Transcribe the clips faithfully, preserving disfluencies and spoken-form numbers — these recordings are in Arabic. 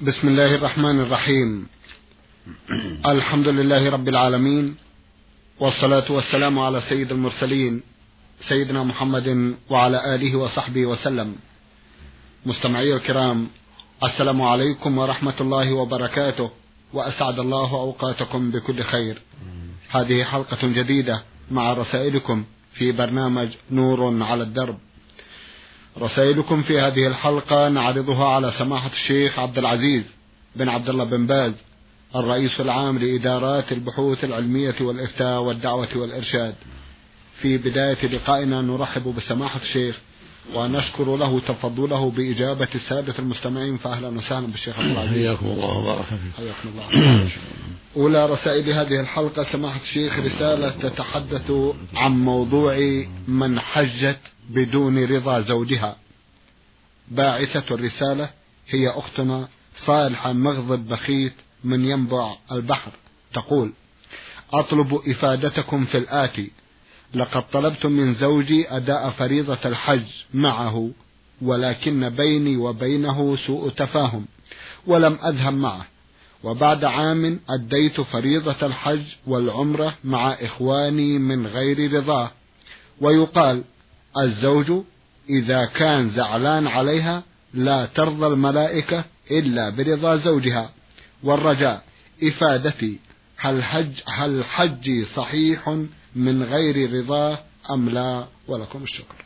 بسم الله الرحمن الرحيم. الحمد لله رب العالمين، والصلاة والسلام على سيد المرسلين سيدنا محمد وعلى آله وصحبه وسلم. مستمعي الكرام، السلام عليكم ورحمة الله وبركاته، وأسعد الله أوقاتكم بكل خير. هذه حلقة جديدة مع رسائلكم في برنامج نور على الدرب. رسائلكم في هذه الحلقة نعرضها على سماحة الشيخ عبد العزيز بن عبد الله بن باز، الرئيس العام لإدارات البحوث العلمية والإفتاء والدعوة والإرشاد. في بداية لقائنا نرحب بسماحة الشيخ ونشكر له تفضله بإجابة السادة المستمعين، فأهلا وسهلا بالشيخ عبد العزيز. حياكم الله وبارك فيكم. حياكم الله. أولى رسائل هذه الحلقة سماحة الشيخ رسالة تتحدث عن موضوع من حجت بدون رضا زوجها. باعثة الرسالة هي أختنا صالحة مغضب بخيت من ينبع البحر، تقول: أطلب إفادتكم في الآتي. لقد طلبت من زوجي أداء فريضة الحج معه، ولكن بيني وبينه سوء تفاهم ولم أذهب معه، وبعد عام أديت فريضة الحج والعمرة مع إخواني من غير رضاه. ويقال الزوج إذا كان زعلان عليها لا ترضى الملائكة إلا برضا زوجها. والرجاء إفادتي، هل حج هل حجي صحيح من غير رضاه أم لا؟ ولكم الشكر.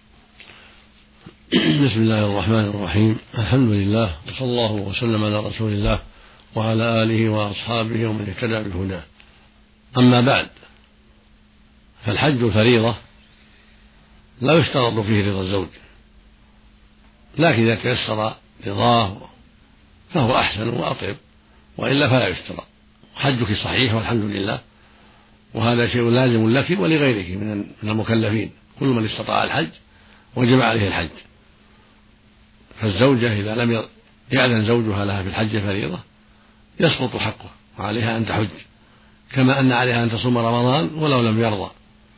بسم الله الرحمن الرحيم. الحمد لله، وصلى الله وسلم على رسول الله وعلى آله وأصحابه ومن اهتدى بهداه. أما بعد، فالحج الفريضة لا يشترط فيه رضا الزوج، لكن إذا تيسر رضاه فهو أحسن وأطيب، وإلا فلا يشترط. حجك صحيح والحمد لله، وهذا شيء لازم لك ولغيرك من المكلفين. كل من استطاع الحج وجب عليه الحج. فالزوجة إذا لم يأذن زوجها لها في الحج فريضة يسقط حقه، وعليها أن تحج، كما أن عليها أن تصوم رمضان ولو لم يرضى.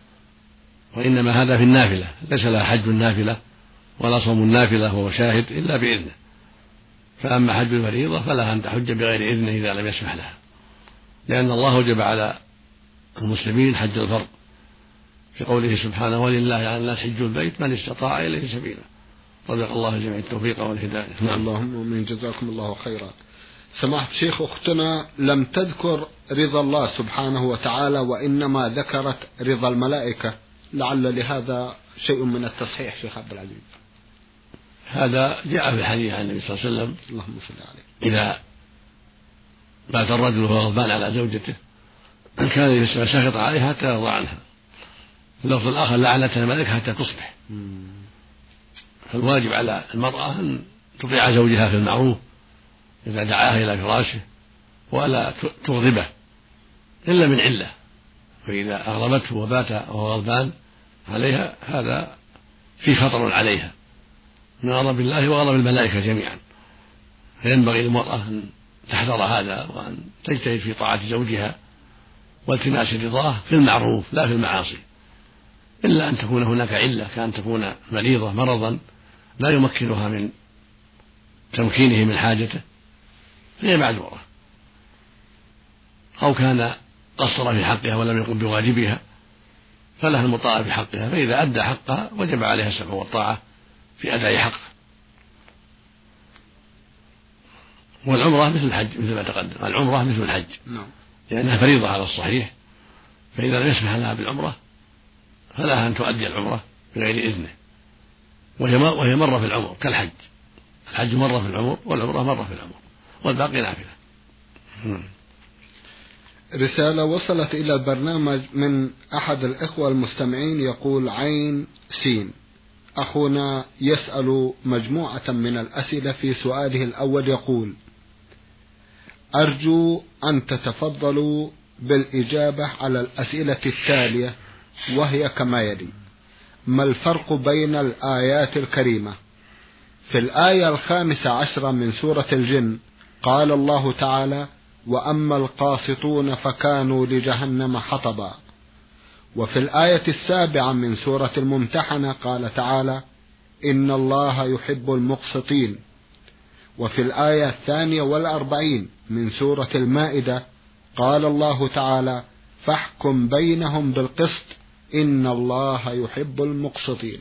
وإنما هذا في النافلة، ليس لها حج النافلة ولا صوم النافلة وهو شاهد إلا بإذنه. فأما حج الفريضة فلها أن تحج بغير إذنه إذا لم يسمح لها، لأن الله وجب على المسلمين حج الفرض في قوله سبحانه: ولله على الناس حج البيت من استطاع إليه سبيلا. صدق الله جميع التوفيق والهداية. نعم. اللهم آمين، جزاكم الله خيرا. سماحة الشيخ، أختنا لم تذكر رضا الله سبحانه وتعالى، وإنما ذكرت رضا الملائكة، لعل لهذا شيء من التصحيح شيخ عبد العزيز. هذا جاء في الحديث عن النبي صلى الله عليه وسلم: اللهم صل عليه، إذا مات الرجل وهو غضبان على زوجته كان يسمى ساخط عليها حتى يرضى عنها. في اللفظ الآخر: لعنتها الملائكة حتى تصبح. فالواجب على المرأة أن تطيع زوجها في المعروف إذا دعاها إلى فراشه، ولا تغضبه إلا من علة. فإذا أغضبته وبات وهو غضبان عليها هذا في خطر عليها من غضب الله وغضب الملائكة جميعا. فينبغي للمرأة أن تحذر هذا، وأن تجتهد في طاعة زوجها والتماس رضاه في المعروف لا في المعاصي، إلا أن تكون هناك علة، كأن تكون مريضة مرضا لا يمكنها من تمكينه من حاجته فهي معذورة، أو كان قصر في حقها ولم يقم بواجبها فلها المطاعة في حقها، فإذا أدى حقها وجب عليها السمع والطاعة في أداء حقه. والعمرة مثل الحج مثل ما تقدم، العمرة مثل الحج لأنها فريضة على الصحيح، فإذا لم يسمح لها بالعمرة فلها أن تؤدي العمرة بغير إذنه، وهي مرة في العمر كالحج. الحج مرة في العمر والعمرة مرة في العمر والباقي نافلة. رسالة وصلت إلى البرنامج من أحد الإخوة المستمعين، يقول: عين سين. أخونا يسأل مجموعة من الأسئلة. في سؤاله الأول يقول: أرجو أن تتفضلوا بالإجابة على الأسئلة التالية، وهي كما يلي: ما الفرق بين الآيات الكريمة؟ في الآية الخامسة عشرة من سورة الجن قال الله تعالى: وأما القاسطون فكانوا لجهنم حطبا. وفي الآية السابعة من سورة الممتحنة قال تعالى: إن الله يحب المقسطين. وفي الآية الثانية والأربعين من سورة المائدة قال الله تعالى: فاحكم بينهم بالقسط إن الله يحب المقسطين.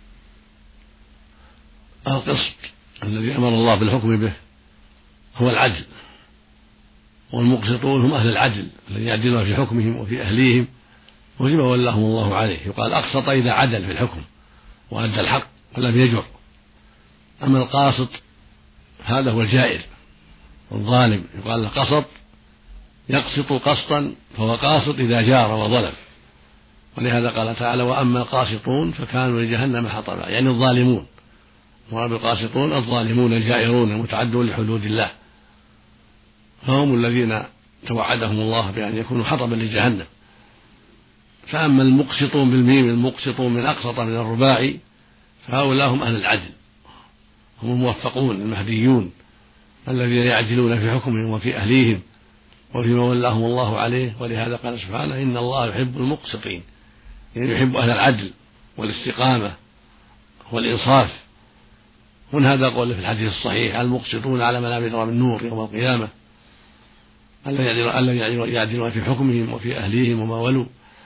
القسط الذي أمر الله بالحكم به هو العدل، والمقسطون هم أهل العدل الذين يعدلون في حكمهم وفي أهليهم وفيما ولاهم الله عليه. يقال أقسط إذا عدل في الحكم وأدى الحق ولم يجر. أما القاسط هذا هو الجائر والظالم، يقال له قسط، يقسط قسطا فهو قاسط إذا جار وظلم. ولهذا قال تعالى: وأما القاسطون فكانوا لجهنم حطبا، يعني الظالمون. والقاسطون الظالمون الجائرون المتعدون لحدود الله، فهم الذين توعدهم الله بأن يكونوا حطبا لجهنم. فأما المقسطون بالميم، المقسطون من أقسط من الرباعي، فهؤلاء هم أهل العدل، هم الموفقون المهديون الذين يعدلون في حكمهم وفي أهليهم وفيما ولاهم الله عليه. ولهذا قال سبحانه: إن الله يحب المقسطين، يعني يحب أهل العدل والاستقامة والإنصاف. ومن هذا قول في الحديث الصحيح: المقسطون على منابر من نور يوم القيامة، الذين يعدلون في حكمهم وفي أهليهم وما ولوا.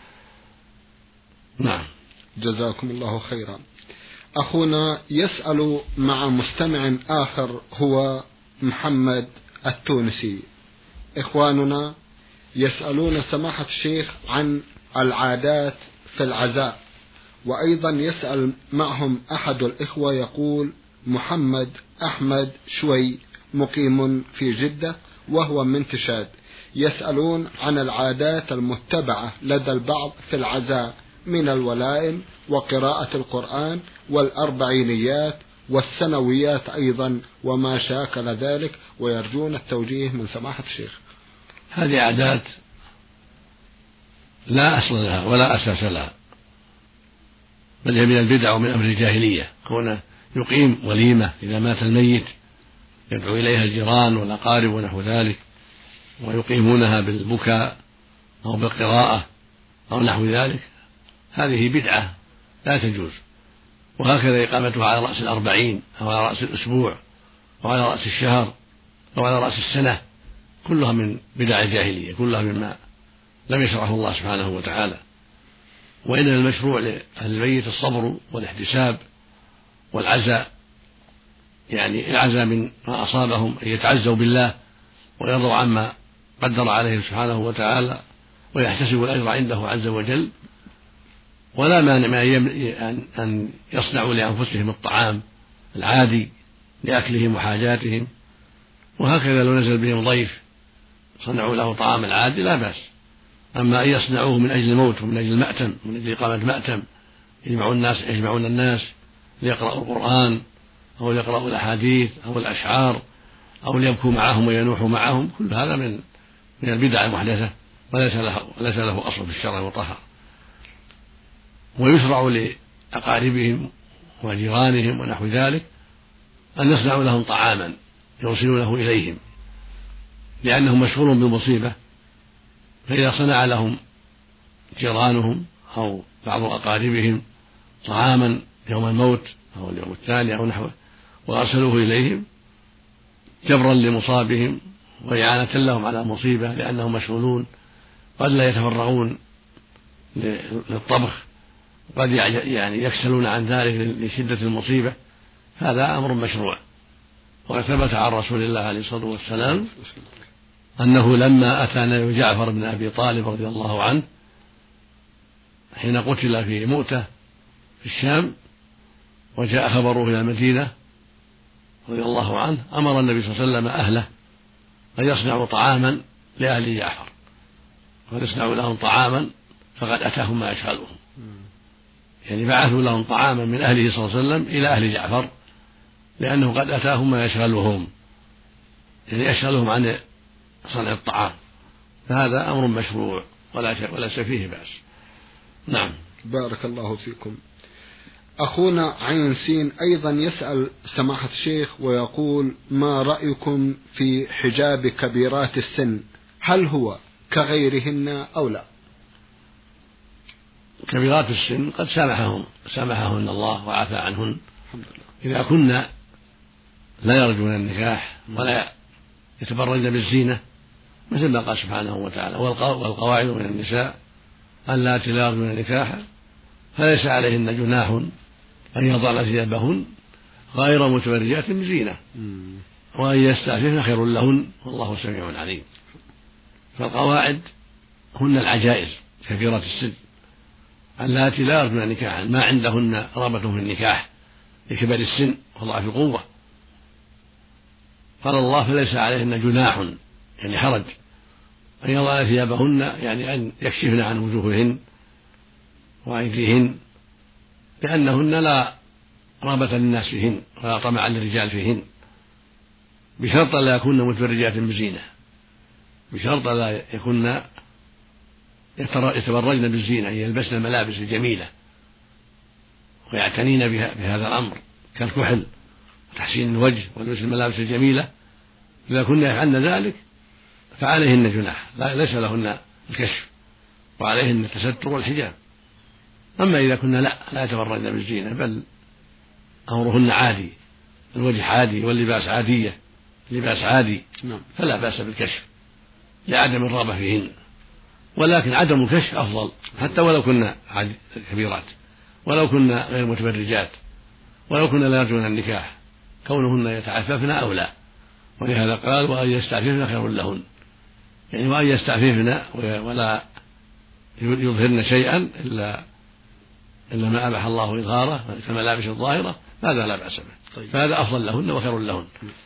نعم. جزاكم الله خيرا. أخونا يسأل مع مستمع آخر هو محمد التونسي. إخواننا يسألون سماحة الشيخ عن العادات في العزاء، وأيضا يسأل معهم أحد الإخوة يقول: محمد أحمد شوي مقيم في جدة وهو من تشاد، يسألون عن العادات المتبعة لدى البعض في العزاء من الولائم وقراءة القرآن والأربعينيات والسنويات أيضا وما شاكل ذلك، ويرجون التوجيه من سماحة الشيخ. هذه عادات لا أصل لها ولا أساس لها، بل هي من البدع ومن أمر الجاهلية. كونه يقيم وليمة إذا مات الميت يدعو إليها الجيران والأقارب ونحو ذلك، ويقيمونها بالبكاء أو بالقراءة أو نحو ذلك، هذه بدعة لا تجوز. وهكذا إقامتها على رأس الأربعين أو على رأس الأسبوع أو على رأس الشهر أو على رأس السنة، كلها من بدع الجاهلية، كلها مما لم يشرعه الله سبحانه وتعالى. وإنما المشروع لأهل الميت الصبر والاحتساب والعزاء، يعني العزاء من ما أصابهم، أن يتعزوا بالله ويرضوا عما قدر عليهم سبحانه وتعالى ويحتسبوا الأجر عنده عز وجل. ولا مانع أن يصنعوا لأنفسهم الطعام العادي لأكلهم وحاجاتهم، وهكذا لو نزل بهم ضيف صنعوا له طعام العادي لا بأس. أما أن يصنعوه من أجل الموت ومن أجل المأتم، من أجل إقامة مأتم يجمعون الناس يجمعون الناس ليقرأوا القرآن أو ليقرأوا الأحاديث أو الأشعار أو ليبكوا معهم وينوحوا معهم، كل هذا من من البدع المحدثة وليس له وليس له أصل في الشرع المطهر. ويشرع لأقاربهم وجيرانهم ونحو ذلك أن يصنعوا لهم طعاما يوصلونه إليهم، لأنه مشهور بالمصيبة. فإذا صنع لهم جيرانهم أو بعض أقاربهم طعاما يوم الموت أو اليوم الثاني أو نحوه وأرسلوه إليهم جبرا لمصابهم وإعانة لهم على مصيبة، لأنهم مشغولون قد لا يتفرغون للطبخ، قد يعني يكسلون عن ذلك لشدة المصيبة، هذا أمر مشروع. وقد ثبت عن رسول الله عليه الصلاة والسلام أنه لما أتى نبي جعفر بن أبي طالب رضي الله عنه حين قتل في مؤتة في الشام وجاء خبره إلى المدينة رضي الله عنه، أمر النبي صلى الله عليه وسلم أهله أن يصنعوا طعاما لأهل جعفر، قد يصنعوا لهم طعاما فقد أتاهم ما يشغلهم، يعني بعثوا لهم طعاما من أهله صلى الله عليه وسلم إلى أهل جعفر لأنه قد أتاهم ما يشغلهم، يعني يشغلهم عن صنع الطعام، فهذا أمر مشروع ولا شيء ولا فيه بأس. نعم. بارك الله فيكم. أخونا عين سين أيضا يسأل سماحة الشيخ ويقول: ما رأيكم في حجاب كبيرات السن؟ هل هو كغيرهن أو لا؟ كبيرات السن قد سامحهم سامحهن الله وعفى عنهن إذا كنا لا يرجون النكاح ولا يتبرجن بالزينة، مثل ما قال سبحانه وتعالى: والقواعد من النساء اللاتي لا يرجون النكاح فليس عليهن جناح أن يضعن ثيابهن غير متبرجات بزينة وأن يستعففن خير لهن والله سميع عليم. فالقواعد هن العجائز كبيرة السن اللاتي لا يرجون نكاحا، ما عندهن رغبة في النكاح لكبر السن وضعف القوة. قال الله: فليس عليهن جناح، يعني حرج، أن يضعن ثيابهن، يعني أن يكشفن عن وجوههن وأيديهن، لأنهن لا رغبة للناس فيهن ولا طمع للرجال فيهن، بشرط لا يكون متبرجات بزينة، بشرط لا يكون يتبرجن بالزينة، يلبسن الملابس الجميلة ويعتنين بهذا الأمر كالكحل وتحسين الوجه ولبس الملابس الجميلة. إذا كن يفعلن ذلك فعليهن جناح، ليس لهن الكشف وعليهن التستر والحجاب. أما إذا كنا لا لا يتبرجن بالزينة بل أمرهن عادي، الوجه عادي واللباس عادية، لباس عادي، فلا بأس بالكشف لعدم الرغبة فيهن، ولكن عدم الكشف أفضل، حتى ولو كنا كبيرات، ولو كنا غير متبرجات، ولو كنا لا يرجون النكاح، كونهن يتعففن أولى. ولهذا قال: وأن يستعففن خير لهن، يعني وأن يستعففن ولا يظهرن شيئا إلا إلا ما أباح الله إظهاره كملابس الظاهرة، هذا لا بأس به. طيب. فهذا أفضل لهن وخير لهن.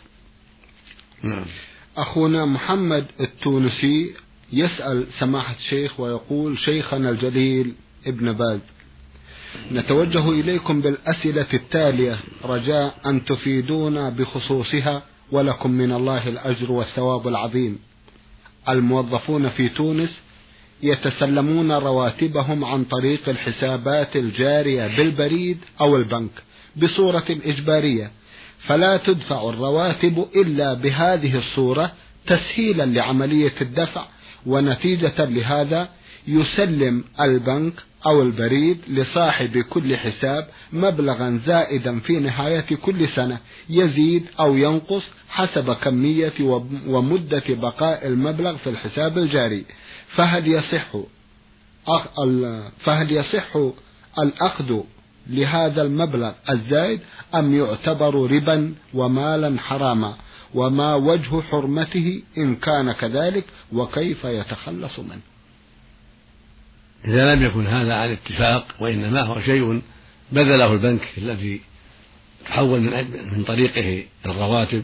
نعم. أخونا محمد التونسي يسأل سماحة الشيخ ويقول: شيخنا الجليل ابن باز، نتوجه إليكم بالأسئلة التالية رجاء أن تفيدونا بخصوصها، ولكم من الله الأجر والثواب العظيم. الموظفون في تونس يتسلمون رواتبهم عن طريق الحسابات الجارية بالبريد أو البنك بصورة إجبارية، فلا تدفع الرواتب إلا بهذه الصورة تسهيلا لعملية الدفع، ونتيجة لهذا يسلم البنك أو البريد لصاحب كل حساب مبلغا زائدا في نهاية كل سنة يزيد أو ينقص حسب كمية ومدة بقاء المبلغ في الحساب الجاري. فهل يصح فهل يصح الأخذ لهذا المبلغ الزائد أم يعتبر ربا ومالا حراما؟ وما وجه حرمته إن كان كذلك، وكيف يتخلص منه؟ إذا لم يكن هذا عن اتفاق وإنما هو شيء بذله البنك الذي تحول من طريقه الرواتب،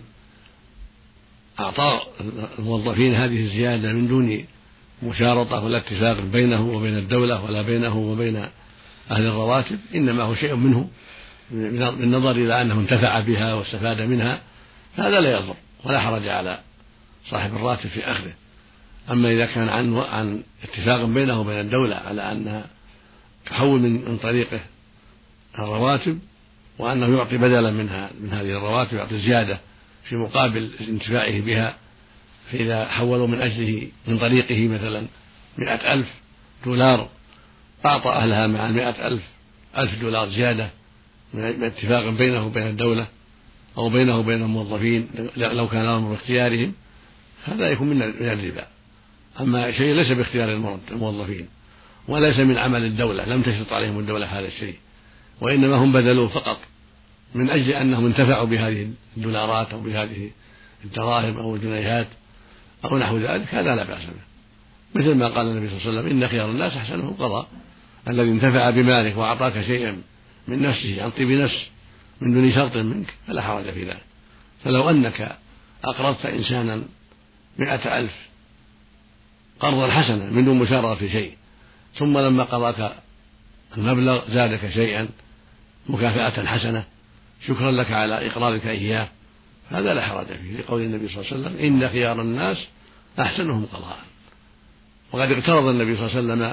أعطى الموظفين هذه الزيادة من دون مشارطة ولا اتفاق بينه وبين الدولة ولا بينه وبين أهل الرواتب، إنما هو شيء منه بالنظر إلى أنه انتفع بها واستفاد منها، هذا لا يضر ولا حرج على صاحب الراتب في أخذه. أما إذا كان عن عن اتفاق بينه وبين الدولة على أنها تحول من من طريقه الرواتب، وأنه يعطي بدلا منها من هذه الرواتب، يعطي زيادة في مقابل انتفاعه بها، فإذا حولوا من أجله من طريقه مثلا مئة ألف دولار، أعطى أهلها مع المئة ألف ألف دولار زيادة من اتفاق بينه وبين الدولة أو بينه وبين الموظفين لو كان الأمر باختيارهم، هذا يكون من الربا. أما شيء ليس باختيار الموظفين وليس من عمل الدولة، لم تشرط عليهم الدولة هذا الشيء، وإنما هم بذلوه فقط من أجل أنهم انتفعوا بهذه الدولارات أو بهذه الدراهم أو الجنيهات أو نحو ذلك، هذا لا بأس به. مثل ما قال النبي صلى الله عليه وسلم: إن خيار الناس أحسنهم قضاء. الذي انتفع بمالك وأعطاك شيئا من نفسه عن طيب نفس من دون شرط منك فلا حرج في ذلك. فلو أنك أقرضت إنسانا مئة ألف قرضا حسنا من دون مشارطة في شيء، ثم لما قضاك المبلغ زادك شيئا مكافأة حسنة شكرا لك على إقراضك إياه، هذا لا حرج فيه، لقول النبي صلى الله عليه وسلم: إن خيار الناس أحسنهم قضاء. وقد اقترض النبي صلى الله عليه وسلم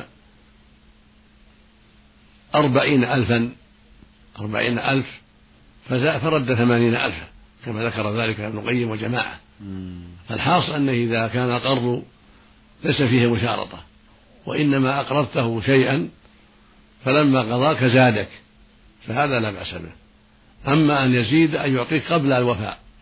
أربعين ألفا أربعين ألف فرد ثمانين ألفا كما ذكر ذلك ابن القيم وجماعة. فالحاصل أنه إذا كان قرض ليس فيه مشارطة وإنما أقرضته شيئا فلما قضاك زادك فهذا لا بأس به. أما أن يزيد أن يعطيك قبل الوفاء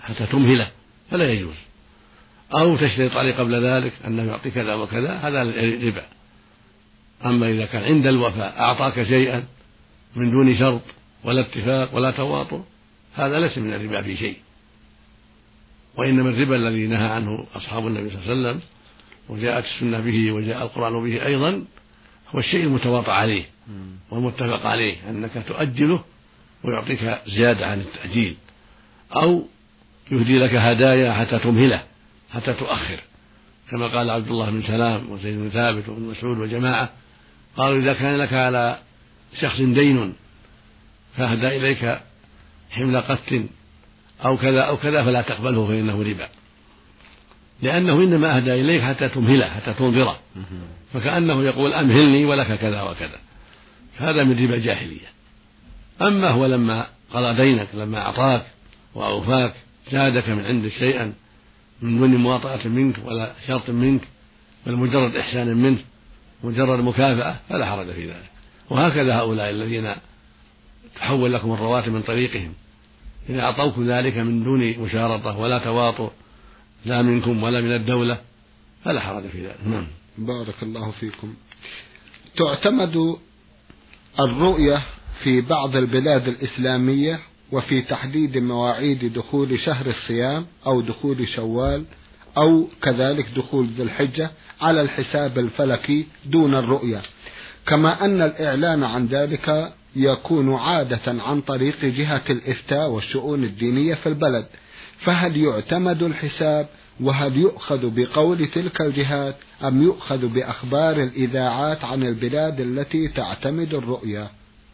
حتى تمهله فلا يجوز، أو تشترط عليه قبل ذلك أنه يعطي كذا وكذا، هذا ربا. أما إذا كان عند الوفاء أعطاك شيئا من دون شرط ولا اتفاق ولا تواطؤ، هذا ليس من الربا في شيء، وإنما الربا الذي نهى عنه أصحاب النبي صلى الله عليه وسلم وجاءت السنة به وجاء القرآن به أيضا هو الشيء المتواطئ عليه والمتفق عليه، أنك تؤجله ويعطيك زيادة عن التأجيل، أو يهدي لك هدايا حتى تمهله حتى تؤخر، كما قال عبد الله بن سلام وزيد بن ثابت وابن مسعود وجماعة، قالوا إذا كان لك على شخص دين فأهدى إليك حمل قت أو كذا أو كذا فلا تقبله فإنه ربا، لأنه إنما أهدى إليك حتى تمهله حتى تنظره، فكأنه يقول أمهلني ولك كذا وكذا، هذا من ربا الجاهلية. أما هو لما قضى دينك، لما أعطاك وأوفاك زادك من عنده شيئا من دون مواطأة منك ولا شرط منك بل مجرد إحسان منه مجرد مكافأة فلا حرج في ذلك. وهكذا هؤلاء الذين تحول لكم الرواتب من طريقهم إذا أعطوكم ذلك من دون مشارطة ولا تواطؤ لا منكم ولا من الدولة فلا حرج في ذلك. نعم. بارك الله فيكم. تعتمد الرؤية في بعض البلاد الإسلامية وفي تحديد مواعيد دخول شهر الصيام أو دخول شوال أو كذلك دخول ذي الحجة على الحساب الفلكي دون الرؤية، كما أن الإعلان عن ذلك يكون عادة عن طريق جهة الإفتاء والشؤون الدينية في البلد، فهل يعتمد الحساب وهل يؤخذ بقول تلك الجهات أم يؤخذ بأخبار الإذاعات عن البلاد التي تعتمد الرؤية؟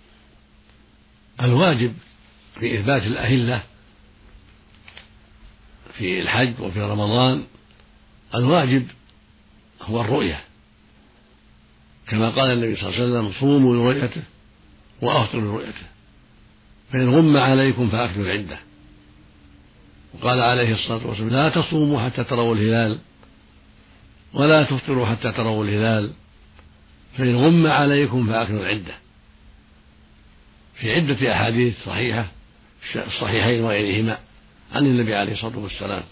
الواجب في إثبات الأهلة في الحج وفي رمضان الواجب هو الرؤية، كما قال النبي صلى الله عليه وسلم صوموا لرؤيته وأفطروا لرؤيته فإن غم عليكم فأكملوا العدة، وقال عليه الصلاة والسلام لا تصوموا حتى تروا الهلال ولا تفطروا حتى تروا الهلال فإن غم عليكم فأكملوا العدة، في عدة أحاديث صحيحة الصحيحين وغيرهما عن النبي عليه الصلاة والسلام.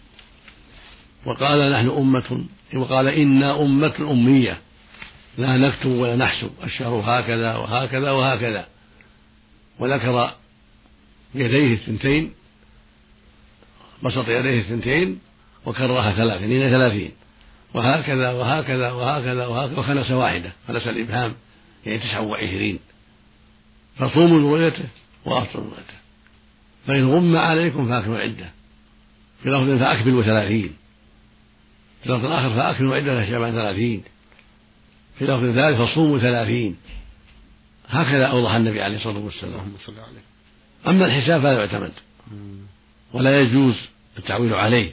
وقال نحن أمة وقال إنا أمة أمية لا نكتب ولا نحسب الشهر هكذا وهكذا وهكذا، وذكر يديه الثنتين بسط يديه الثنتين وكررها ثلاثين ثلاثين وهكذا وهكذا وهكذا وهكذا وخنس واحدة خنس الإبهام يعني تسعة وعشرين. فصوموا لرؤيته وأفطروا لرؤيته فإن غم عليكم فأكملوا العدة، في لفظ فأكملوا ثلاثين، في لفظ آخر فأكملوا عدة شعبان ثلاثين، في لفظ ذلك فصوموا ثلاثين. هكذا أوضح النبي عليه الصلاة والسلام. أما الحساب فلا يعتمد ولا يجوز التعويل عليه،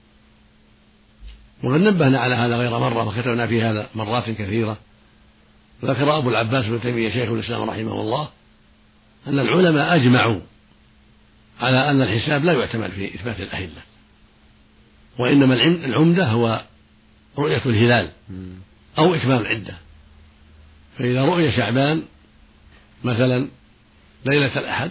وقد نبهنا على هذا غير مرة وكتبنا في هذا مرات كثيرة. ذكر أبو العباس بن تيمية شيخ الإسلام رحمه الله أن العلماء أجمعوا على أن الحساب لا يعتمد في إثبات الأهلة، وإنما العمدة هو رؤية الهلال أو إكمال العدة. فإذا رؤي شعبان مثلا ليلة الأحد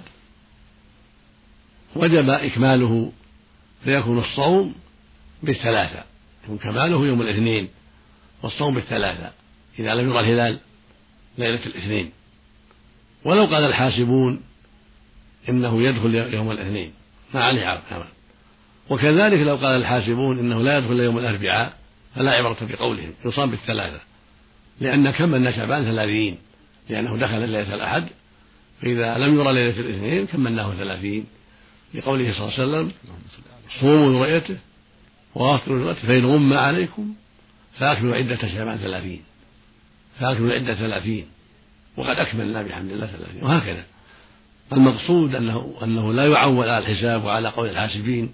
وجب إكماله فيكون الصوم بالثلاثة، يكون كماله يوم الاثنين والصوم بالثلاثة إذا لم يرى الهلال ليلة الاثنين. ولو قال الحاسبون إنه يدخل يوم الاثنين ما عليه عمل، وكذلك لو قال الحاسبون إنه لا يدخل يوم الأربعاء فلا عبرة بقولهم، يصام بالثلاثة، لأن كملنا شعبان ثلاثين لأنه دخل ليلة الأحد، فإذا لم يرى ليلة الاثنين كملناه ثلاثين لقوله صلى الله عليه وسلم صوموا لرؤيته وأفطروا لرؤيته فإن غم عليكم فأكملوا عدة شعبان ثلاثين فأكملوا عدة ثلاثين وقد أكملنا بحمد الله ثلاثين. وهكذا المقصود أنه, أنه لا يعول على الحساب وعلى قول الحاسبين،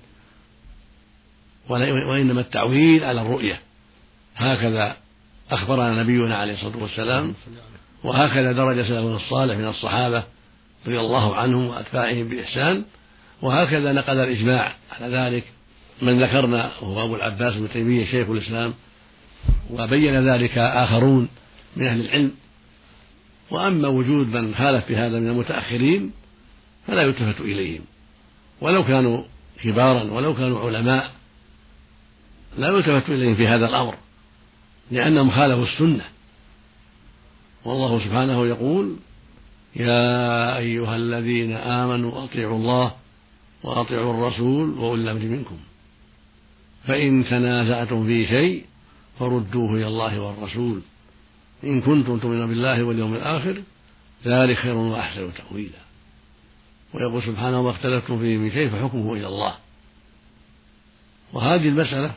وإنما التعويل على الرؤية. هكذا أخبرنا نبينا عليه الصلاة والسلام، وهكذا درج سلفنا الصالح من الصحابة رضي الله عنهم وأتباعهم بإحسان، وهكذا نقل الإجماع على ذلك من ذكرنا وهو أبو العباس بن تيمية شيخ الإسلام، وبين ذلك آخرون من أهل العلم. وأما وجود من خالف بهذا من المتأخرين فلا يلتفت إليهم، ولو كانوا كبارا ولو كانوا علماء لا يلتفت إليهم في هذا الأمر لأنهم خالفوا السنة. والله سبحانه يقول: يا أيها الذين آمنوا أطيعوا الله وأطيعوا الرسول وأولي الأمر منكم فإن تنازعتم في شيء فردوه إلى الله والرسول إن كنتم تؤمنون بالله واليوم الآخر ذلك خير وأحسن تأويلا. ويقول سبحانه: ما اختلفتم فيه من شيء فحكمه إلى الله. وهذه المسألة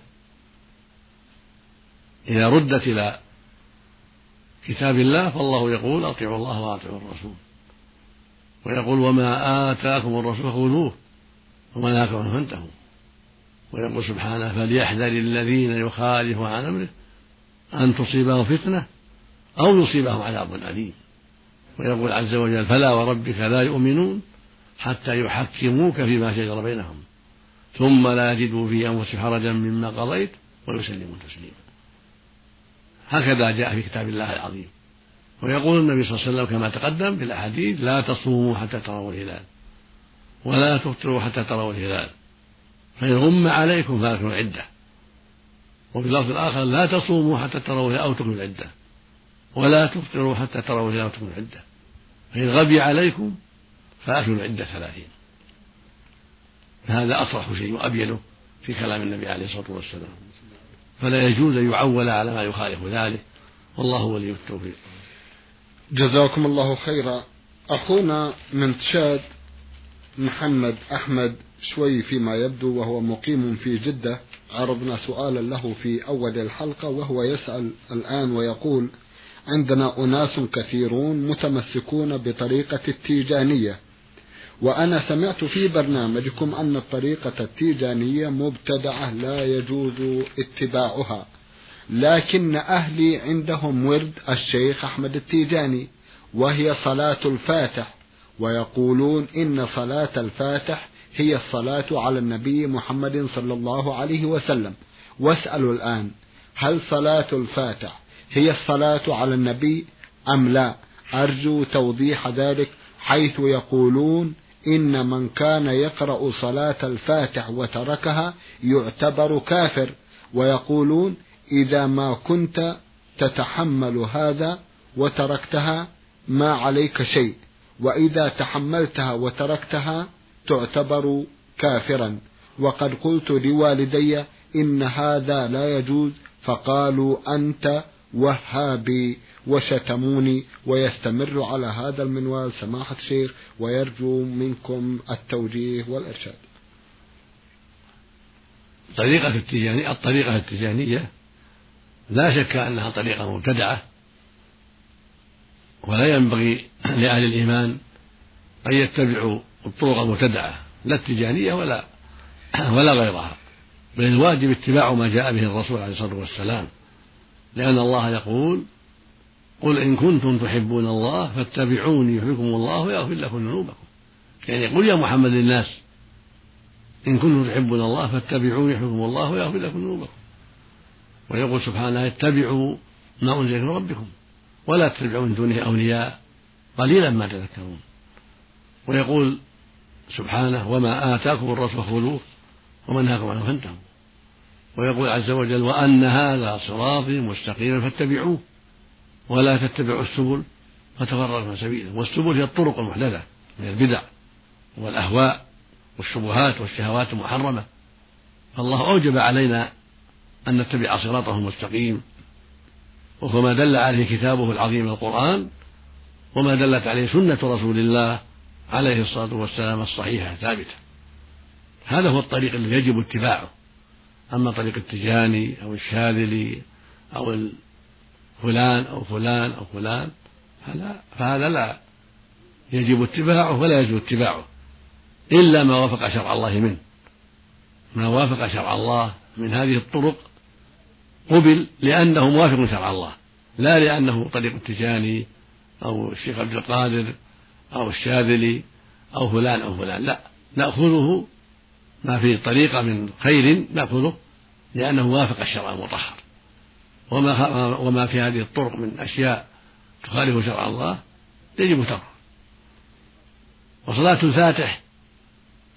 إذا ردت إلى كتاب الله فالله يقول: أطيعوا الله وأطيعوا الرسول، ويقول: وما آتاكم الرسول فخذوه وما نهاكم عنه فانتهوا. ويقول سبحانه: فليحذر الذين يخالفون عن أمره أن تصيبهم فتنة أو يصيبهم عذاب أليم. ويقول عز وجل: فلا وربك لا يؤمنون حتى يحكموك فيما شجر بينهم ثم لا يجدوا في أنفسهم حرجا مما قضيت ويسلموا تسليما. هكذا جاء في كتاب الله العظيم. ويقول النبي صلى الله عليه وسلم كما تقدم في الأحاديث: لا تصوموا حتى تروا الهلال ولا تفطروا حتى تروا الهلال فإن غم عليكم فأكملوا العدة. وفي اللفظ الآخر: لا تصوموا حتى تروا الهلال أو تكملوا العدة ولا تفطروا حتى تروا الهلال أو تكملوا العدة فإن غبي عليكم فأكملوا العدة ثلاثين. هذا أصرح شيء وأبينه في كلام النبي عليه الصلاة والسلام، فلا يجوز أن يعول على ما يخالف ذلك، والله ولي التوفيق. جزاكم الله خيرا. أخونا من تشاد محمد أحمد شوي فيما يبدو وهو مقيم في جدة، عرضنا سؤالا له في أول الحلقة وهو يسأل الآن ويقول: عندنا أناس كثيرون متمسكون بطريقة التيجانية، وأنا سمعت في برنامجكم أن الطريقة التيجانية مبتدعة لا يجوز اتباعها، لكن أهلي عندهم ورد الشيخ أحمد التيجاني وهي صلاة الفاتح، ويقولون إن صلاة الفاتح هي الصلاة على النبي محمد صلى الله عليه وسلم. واسألوا الآن: هل صلاة الفاتح هي الصلاة على النبي أم لا؟ أرجو توضيح ذلك، حيث يقولون إن من كان يقرأ صلاة الفاتح وتركها يعتبر كافر، ويقولون إذا ما كنت تتحمل هذا وتركتها ما عليك شيء، وإذا تحملتها وتركتها تعتبر كافرا. وقد قلت لوالدي إن هذا لا يجوز فقالوا أنت وهابي وشتموني، ويستمر على هذا المنوال سماحة الشيخ، ويرجو منكم التوجيه والإرشاد. طريقة التجانية الطريقة التجانية لا شك أنها طريقة مبتدعة، ولا ينبغي لأهل الإيمان أن يتبعوا الطرق المبتدعة لا التجانية ولا ولا غيرها، بل الواجب اتباع ما جاء به الرسول عليه الصلاة والسلام، لأن الله يقول: قل إن كنتم تحبون الله فاتبعوني يحببكم الله ويغفر لكم ذنوبكم. يعني قل يا محمد للناس: إن كنتم تحبون الله فاتبعوني يحببكم الله ويغفر لكم ذنوبكم. ويقول سبحانه: اتبعوا ما أنزل من ربكم ولا تتبعوا من دونه أولياء قليلا ما تذكرون. ويقول سبحانه: وما آتاكم الرسول فخذوه وما نهاكم عنه فانتهوا. ويقول عز وجل: وأن هذا صراطي مستقيما فاتبعوه ولا تتبعوا السبل فتفرق عن سبيله. والسبل هي الطرق المحدثة من البدع والأهواء والشبهات والشهوات المحرمة. فالله أوجب علينا أن نتبع صراطه المستقيم، وهو ما دل عليه كتابه العظيم القرآن، وما دلت عليه سنة رسول الله عليه الصلاة والسلام الصحيحة الثابتة. هذا هو الطريق الذي يجب اتباعه. أما طريق التجاني أو الشاذلي أو فلان أو فلان أو فلان فهذا لا يجب اتباعه ولا يجب اتباعه إلا ما وافق شرع الله منه. ما وافق شرع الله من هذه الطرق قبل لأنه موافق شرع الله، لا لأنه طريق التجاني أو الشيخ عبد القادر أو الشاذلي أو فلان أو فلان. لا، نأخذه ما في الطريقة من خير نأخذه لأنه وافق الشرع المطهر، وما, وما في هذه الطرق من أشياء تخالف شرع الله يجب تركه. وصلاة الفاتح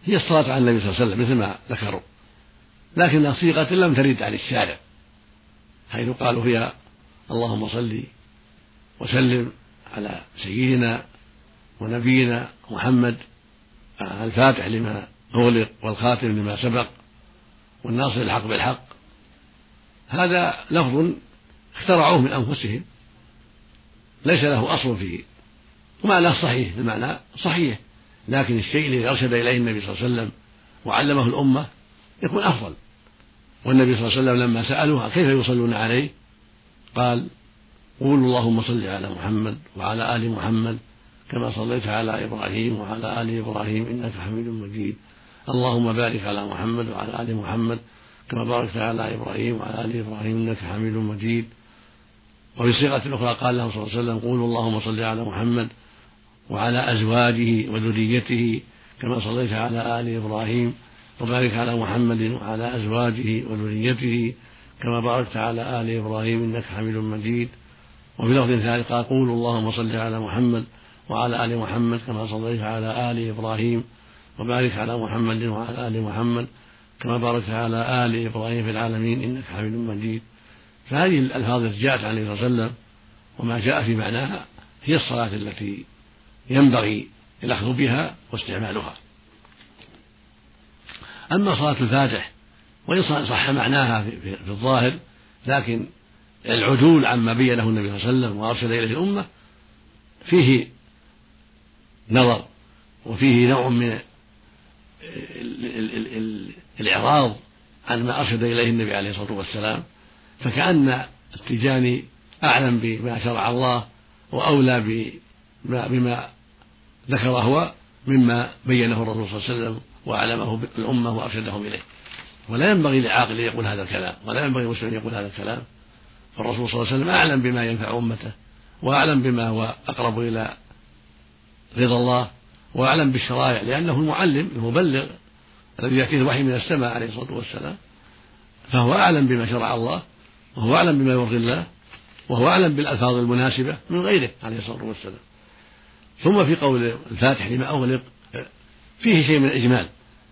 هي الصلاة على النبي صلى الله عليه وسلم مثل ما ذكروا، لكنها صيغة لم ترد عن الشارع، حيث قالوا هي اللهم صل وسلم على سيدنا ونبينا محمد الفاتح لما أغلق والخاتم لما سبق والناصر الحق بالحق. هذا لفظ اخترعوه من أنفسهم ليس له أصل فيه، ومعناه صحيح، المعنى صحيح، لكن الشيء الذي أرشد إليه النبي صلى الله عليه وسلم وعلمه الأمة يكون أفضل. والنبي صلى الله عليه وسلم لما سألوها كيف يصلون عليه قال قولوا اللهم صل على محمد وعلى آل محمد كما صليت على إبراهيم وعلى آل إبراهيم إنك حميد مجيد، اللهم بارك على محمد وعلى آل محمد كما باركت على إبراهيم وعلى آل إبراهيم إنك حميد مجيد. وفي صيغة أخرى قال له صلى الله عليه وسلم قولوا اللهم صل على محمد وعلى أزواجه وذريته كما صليت على آل إبراهيم وبارك على محمد وعلى أزواجه وذريته كما باركت على آل إبراهيم إنك حميد مجيد. وفي لفظ ثالث قال قولوا اللهم صل على محمد وعلى آل محمد كما صليت على آل إبراهيم وبارك على محمد وعلى آل محمد كما باركت على آل إبراهيم في العالمين إنك حميد مجيد. فهذه الألفاظ التي جاءت عن النبي صلى الله عليه وسلم وما جاء في معناها هي الصلاة التي ينبغي الأخذ بها واستعمالها. أما صلاة الفاتح وإن صح معناها في الظاهر، لكن العدول عما بينه النبي صلى الله عليه وسلم وأرشد إليه الأمة فيه نظر وفيه نوع من الإعراض عن ما أرشد إليه النبي عليه الصلاة والسلام، فكأن التجاني أعلم بما شرع الله وأولى بما, بما ذكر هو مما بينه الرسول صلى الله عليه وسلم وأعلمه الأمة وأرشدهم إليه. ولا ينبغي لعاقل يقول هذا الكلام، ولا ينبغي لمسلم يقول هذا الكلام، فالرسول صلى الله عليه وسلم أعلم بما ينفع أمته وأعلم بما هو أقرب إلى رضا الله وأعلم بالشرائع، لأنه المعلم المبلغ الذي يأتيه الوحي من السماء عليه الصلاة والسلام، فهو أعلم بما شرع الله وهو أعلم بما يرضي الله وهو أعلم بالألفاظ المناسبة من غيره عليه الصلاة والسلام. ثم في قول الفاتح لما أغلق فيه شيء من الإجمال،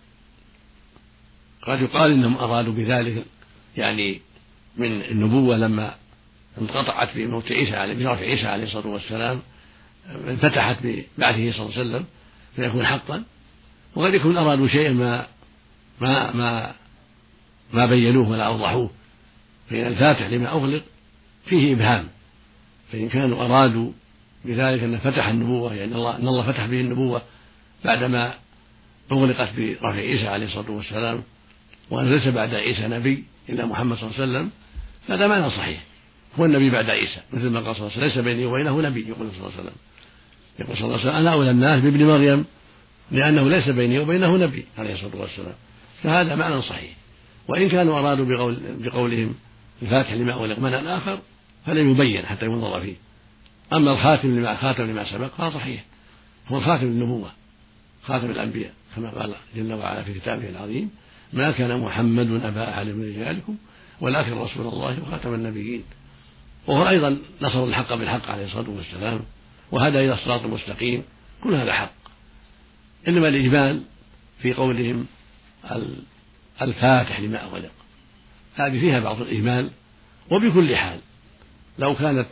قد يقال إنهم أرادوا بذلك يعني من النبوة لما انقطعت بموت عيسى عليه برفع عيسى عليه الصلاة والسلام انفتحت ببعثه صلى الله عليه وسلم فيكون حقا، وقد يكون أرادوا شيئا ما ما ما ما بينوه ولا أوضحوه، فإن الفاتح لما أغلق فيه إبهام، فإن كانوا أرادوا بذلك أن فتح النبوة يعني الله أن الله فتح به النبوة بعدما أغلقت برفع عيسى عليه الصلاة والسلام وأن ليس بعد عيسى نبي إلا محمد صلى الله عليه وسلم، هذا معنى صحيح، هو النبي بعد عيسى مثل ما قال صلى الله عليه وسلم ليس بيني وبينه نبي، يقول صلى الله عليه وسلم يقول صلى الله عليه وسلم أنا أولى الناس بابن مريم لأنه ليس بيني وبينه نبي عليه الصلاة والسلام، فهذا معنى صحيح. وإن كانوا أرادوا بقول بقولهم الفاتح لما أغلق معنى آخر فلم يبين حتى ينظر فيه. أما الخاتم لما خاتم لما سبق فهو صحيح، هو خاتم النبوة خاتم الأنبياء كما قال جل وعلا في كتابه العظيم ما كان محمد أبا أحد من رجالكم ولكن رسول الله وخاتم النبيين. وهو أيضا نصر الحق بالحق عليه الصلاة والسلام وهدى إلى الصراط المستقيم، كل هذا حق. إنما الإجمال في قولهم الفاتح لما أغلق هذه فيها بعض الإجمال، وبكل حال لو كانت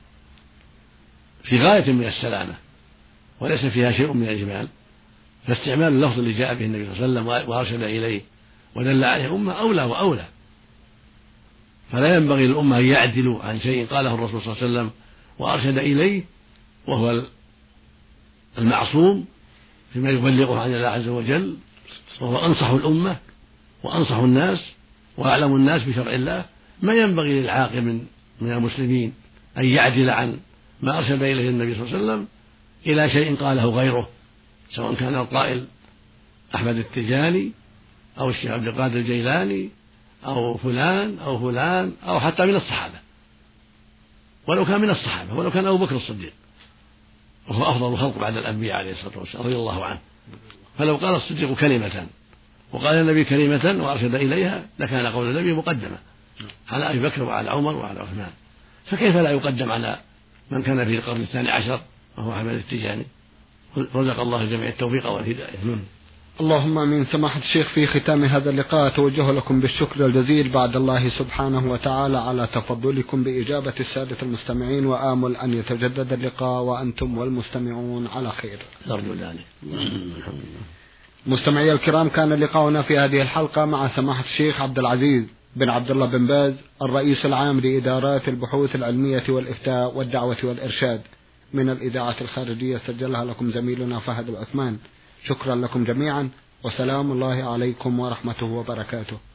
في غاية من السلامة وليس فيها شيء من الإجمال فاستعمال اللفظ اللي جاء به النبي صلى الله عليه وسلم وأرشد إليه ودل عليه أمة أولى وأولى، فلا ينبغي للأمة أن يعدلوا عن شيء قاله الرسول صلى الله عليه وسلم وأرشد إليه وهو المعصوم فيما يبلغه عن الله عز وجل، وهو أنصح الأمة وأنصح الناس وأعلم الناس بشرع الله. ما ينبغي للعاقل من من المسلمين أن يعدل عن ما أرشد إليه النبي صلى الله عليه وسلم إلى شيء قاله غيره، سواء كان القائل أحمد التجاني أو الشيخ عبد القادر الجيلاني أو فلان أو فلان أو حتى من الصحابة، ولو كان من الصحابة ولو كان أبو بكر الصديق وهو أفضل الخلق بعد الأنبياء عليه الصلاة والسلام رضي الله عنه، فلو قال الصديق كلمة وقال النبي كلمة وأرشد إليها لكان قول النبي مقدمة على أبي بكر وعلى عمر وعلى عثمان، فكيف لا يقدم على من كان في القرن الثاني عشر وهو أحمد التجاني؟ رزق الله الجميع التوفيق والهداية. اللهم من سماحة الشيخ، في ختام هذا اللقاء أتوجه لكم بالشكر الجزيل بعد الله سبحانه وتعالى على تفضلكم بإجابة السادة المستمعين، وآمل أن يتجدد اللقاء وأنتم والمستمعون على خير. نرجو ذلك. مستمعي الكرام، كان لقاؤنا في هذه الحلقة مع سماحة الشيخ عبد العزيز بن عبد الله بن باز، الرئيس العام لإدارات البحوث العلمية والإفتاء والدعوة والإرشاد، من الإذاعة الخارجية، سجلها لكم زميلنا فهد العثمان. شكرا لكم جميعا، وسلام الله عليكم ورحمته وبركاته.